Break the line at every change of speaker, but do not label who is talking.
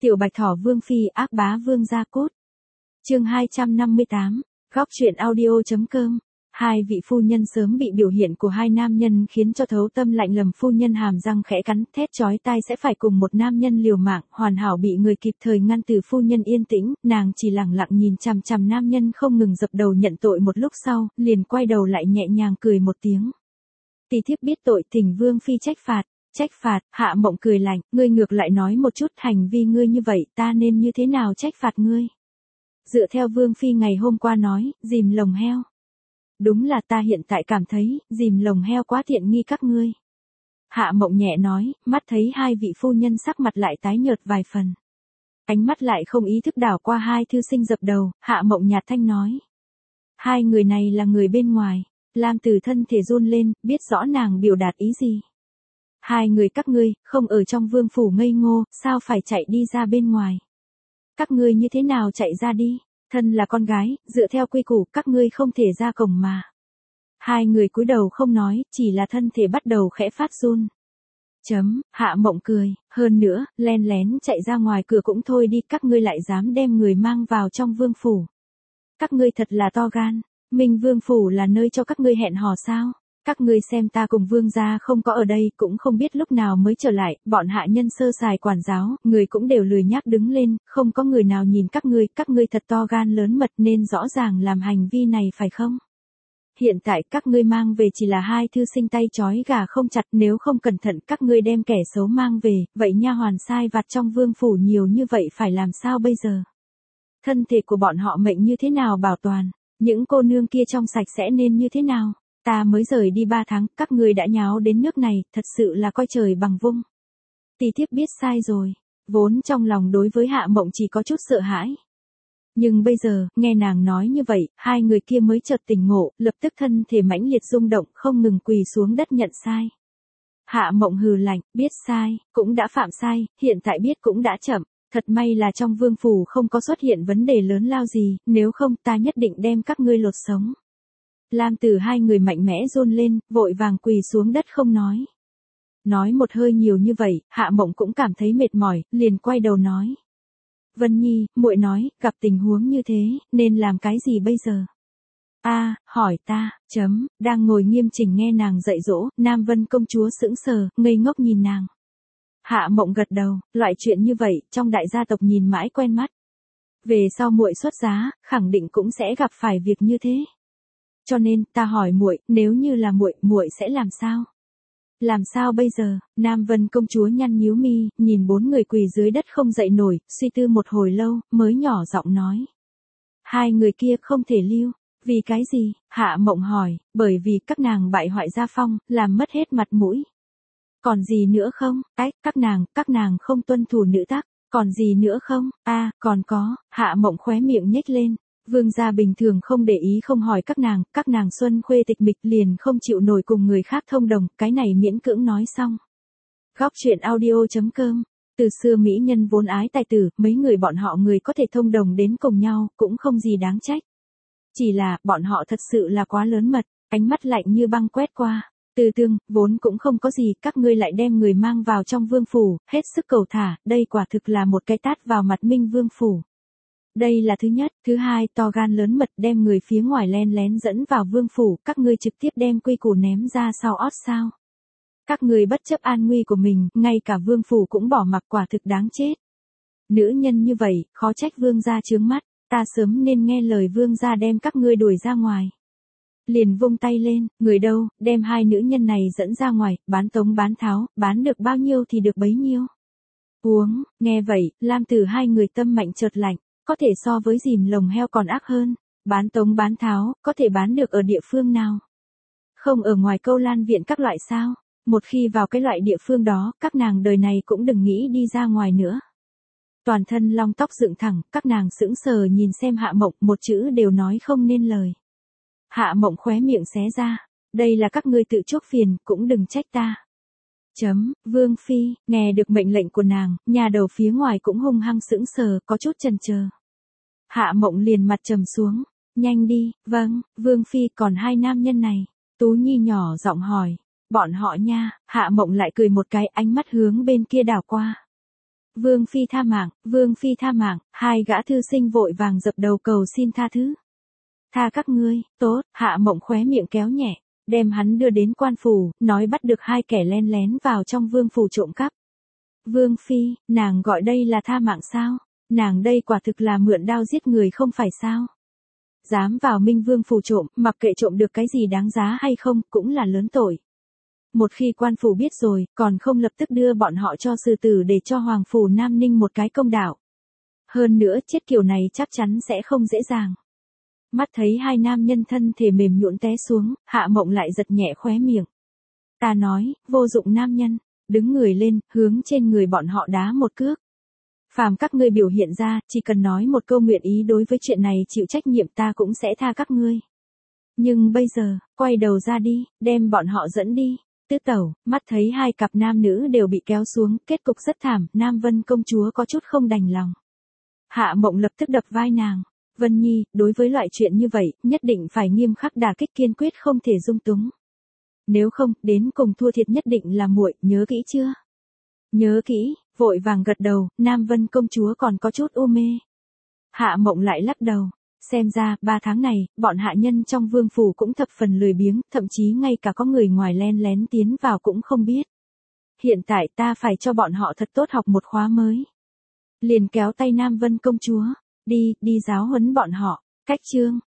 Tiểu Bạch Thỏ Vương Phi ác bá vương gia cốt. Chương 258, góc truyện audio.com. Hai vị phu nhân sớm bị biểu hiện của hai nam nhân khiến cho thấu tâm lạnh lầm, phu nhân hàm răng khẽ cắn, thét chói tai sẽ phải cùng một nam nhân liều mạng, hoàn hảo bị người kịp thời ngăn từ. Phu nhân yên tĩnh, nàng chỉ lặng lặng nhìn chằm chằm nam nhân không ngừng dập đầu nhận tội. Một lúc sau, liền quay đầu lại nhẹ nhàng cười một tiếng. Tỷ thiếp biết tội, thỉnh Vương Phi trách phạt. Trách phạt? Hạ Mộng cười lạnh, ngươi ngược lại nói một chút, hành vi ngươi như vậy, ta nên như thế nào trách phạt ngươi? Dựa theo Vương Phi ngày hôm qua nói, dìm lồng heo. Đúng là ta hiện tại cảm thấy, dìm lồng heo quá tiện nghi các ngươi. Hạ Mộng nhẹ nói, mắt thấy hai vị phu nhân sắc mặt lại tái nhợt vài phần. Ánh mắt lại không ý thức đảo qua hai thư sinh dập đầu, Hạ Mộng nhạt thanh nói. Hai người này là người bên ngoài. Lam Tử thân thể run lên, biết rõ nàng biểu đạt ý gì. Hai người các ngươi, không ở trong vương phủ ngây ngô, sao phải chạy đi ra bên ngoài? Các ngươi như thế nào chạy ra đi? Thân là con gái, dựa theo quy củ, các ngươi không thể ra cổng mà. Hai người cúi đầu không nói, chỉ là thân thể bắt đầu khẽ phát run. Hạ Mộng cười, hơn nữa, len lén chạy ra ngoài cửa cũng thôi đi, các ngươi lại dám đem người mang vào trong vương phủ. Các ngươi thật là to gan, Minh Vương phủ là nơi cho các ngươi hẹn hò sao? Các ngươi xem ta cùng vương gia không có ở đây, cũng không biết lúc nào mới trở lại, bọn hạ nhân sơ sài quản giáo, người cũng đều lười nhác đứng lên, không có người nào nhìn các ngươi thật to gan lớn mật nên rõ ràng làm hành vi này phải không? Hiện tại các ngươi mang về chỉ là hai thư sinh tay trói gà không chặt, nếu không cẩn thận các ngươi đem kẻ xấu mang về, vậy nha hoàn sai vặt trong vương phủ nhiều như vậy phải làm sao bây giờ? Thân thể của bọn họ mệnh như thế nào bảo toàn, những cô nương kia trong sạch sẽ nên như thế nào? Ta mới rời đi 3 tháng, các ngươi đã nháo đến nước này, thật sự là coi trời bằng vung. Tỷ thiếp biết sai rồi, vốn trong lòng đối với Hạ Mộng chỉ có chút sợ hãi. Nhưng bây giờ, nghe nàng nói như vậy, hai người kia mới chợt tỉnh ngộ, lập tức thân thể mãnh liệt rung động, không ngừng quỳ xuống đất nhận sai. Hạ Mộng hừ lạnh, biết sai, cũng đã phạm sai, hiện tại biết cũng đã chậm. Thật may là trong vương phủ không có xuất hiện vấn đề lớn lao gì, nếu không ta nhất định đem các ngươi lột sống. Lam Tử hai người mạnh mẽ run lên, vội vàng quỳ xuống đất không nói. Nói một hơi nhiều như vậy, Hạ Mộng cũng cảm thấy mệt mỏi, liền quay đầu nói. Vân Nhi, muội nói, gặp tình huống như thế, nên làm cái gì bây giờ? Hỏi ta, đang ngồi nghiêm chỉnh nghe nàng dạy dỗ, Nam Vân công chúa sững sờ, ngây ngốc nhìn nàng. Hạ Mộng gật đầu, loại chuyện như vậy, trong đại gia tộc nhìn mãi quen mắt. Về sau muội xuất giá, khẳng định cũng sẽ gặp phải việc như thế. Cho nên, ta hỏi muội, nếu như là muội sẽ làm sao? Làm sao bây giờ? Nam Vân công chúa nhăn nhíu mi, nhìn bốn người quỳ dưới đất không dậy nổi, suy tư một hồi lâu, mới nhỏ giọng nói. Hai người kia không thể lưu. Vì cái gì? Hạ Mộng hỏi, bởi vì các nàng bại hoại gia phong, làm mất hết mặt mũi. Còn gì nữa không? Các nàng không tuân thủ nữ tắc. Còn gì nữa không? Còn có. Hạ Mộng khóe miệng nhếch lên. Vương gia bình thường không để ý không hỏi các nàng xuân khuê tịch mịch liền không chịu nổi cùng người khác thông đồng, cái này miễn cưỡng nói xong. Góc truyện audio.com. Từ xưa mỹ nhân vốn ái tài tử, mấy người bọn họ người có thể thông đồng đến cùng nhau, cũng không gì đáng trách. Chỉ là, bọn họ thật sự là quá lớn mật, ánh mắt lạnh như băng quét qua. Từ tương, vốn cũng không có gì, các ngươi lại đem người mang vào trong vương phủ, hết sức cầu thả, đây quả thực là một cái tát vào mặt Minh Vương phủ. Đây là thứ nhất, thứ hai, to gan lớn mật đem người phía ngoài len lén dẫn vào vương phủ, các ngươi trực tiếp đem quy củ ném ra sau ót sao. Các ngươi bất chấp an nguy của mình, ngay cả vương phủ cũng bỏ mặc, quả thực đáng chết. Nữ nhân như vậy, khó trách vương gia chướng mắt, ta sớm nên nghe lời vương gia đem các ngươi đuổi ra ngoài. Liền vung tay lên, người đâu, đem hai nữ nhân này dẫn ra ngoài, bán tống bán tháo, bán được bao nhiêu thì được bấy nhiêu. Nghe vậy, Lam Tử hai người tâm mạnh chợt lạnh. Có thể so với dìm lồng heo còn ác hơn, bán tống bán tháo, có thể bán được ở địa phương nào? Không ở ngoài Câu Lan viện các loại sao? Một khi vào cái loại địa phương đó, các nàng đời này cũng đừng nghĩ đi ra ngoài nữa. Toàn thân long tóc dựng thẳng, các nàng sững sờ nhìn xem Hạ Mộng, một chữ đều nói không nên lời. Hạ Mộng khóe miệng xé ra, đây là các ngươi tự chuốc phiền, cũng đừng trách ta. Vương Phi, nghe được mệnh lệnh của nàng, nhà đầu phía ngoài cũng hung hăng sững sờ, có chút chần chờ. Hạ Mộng liền mặt trầm xuống, nhanh đi, vâng, Vương Phi còn hai nam nhân này. Tú Nhi nhỏ giọng hỏi, bọn họ nha, Hạ Mộng lại cười một cái, ánh mắt hướng bên kia đảo qua. Vương phi tha mạng, vương phi tha mạng, hai gã thư sinh vội vàng dập đầu cầu xin tha thứ. Tha các ngươi, tốt, Hạ Mộng khóe miệng kéo nhẹ, đem hắn đưa đến quan phủ, nói bắt được hai kẻ len lén vào trong vương phủ trộm cắp. Vương phi, nàng gọi đây là tha mạng sao? Nàng đây quả thực là mượn đao giết người không phải sao? Dám vào Minh Vương phủ trộm, mặc kệ trộm được cái gì đáng giá hay không, cũng là lớn tội. Một khi quan phủ biết rồi, còn không lập tức đưa bọn họ cho sư tử để cho Hoàng phủ Nam Ninh một cái công đạo. Hơn nữa chết kiểu này chắc chắn sẽ không dễ dàng. Mắt thấy hai nam nhân thân thể mềm nhũn té xuống, Hạ Mộng lại giật nhẹ khóe miệng. Ta nói, vô dụng nam nhân, đứng người lên, hướng trên người bọn họ đá một cước. Phàm các ngươi biểu hiện ra, chỉ cần nói một câu nguyện ý đối với chuyện này chịu trách nhiệm ta cũng sẽ tha các ngươi. Nhưng bây giờ, quay đầu ra đi, đem bọn họ dẫn đi. Tứ tẩu, mắt thấy hai cặp nam nữ đều bị kéo xuống, kết cục rất thảm, Nam Vân công chúa có chút không đành lòng. Hạ Mộng lập tức đập vai nàng. Vân Nhi, đối với loại chuyện như vậy, nhất định phải nghiêm khắc đả kích kiên quyết không thể dung túng. Nếu không, đến cùng thua thiệt nhất định là muội, nhớ kỹ chưa? Nhớ kỹ, vội vàng gật đầu, Nam Vân công chúa còn có chút u mê. Hạ Mộng lại lắc đầu, xem ra, 3 tháng này, bọn hạ nhân trong vương phủ cũng thập phần lười biếng, thậm chí ngay cả có người ngoài len lén tiến vào cũng không biết. Hiện tại ta phải cho bọn họ thật tốt học một khóa mới. Liền kéo tay Nam Vân công chúa, đi giáo huấn bọn họ, cách chương.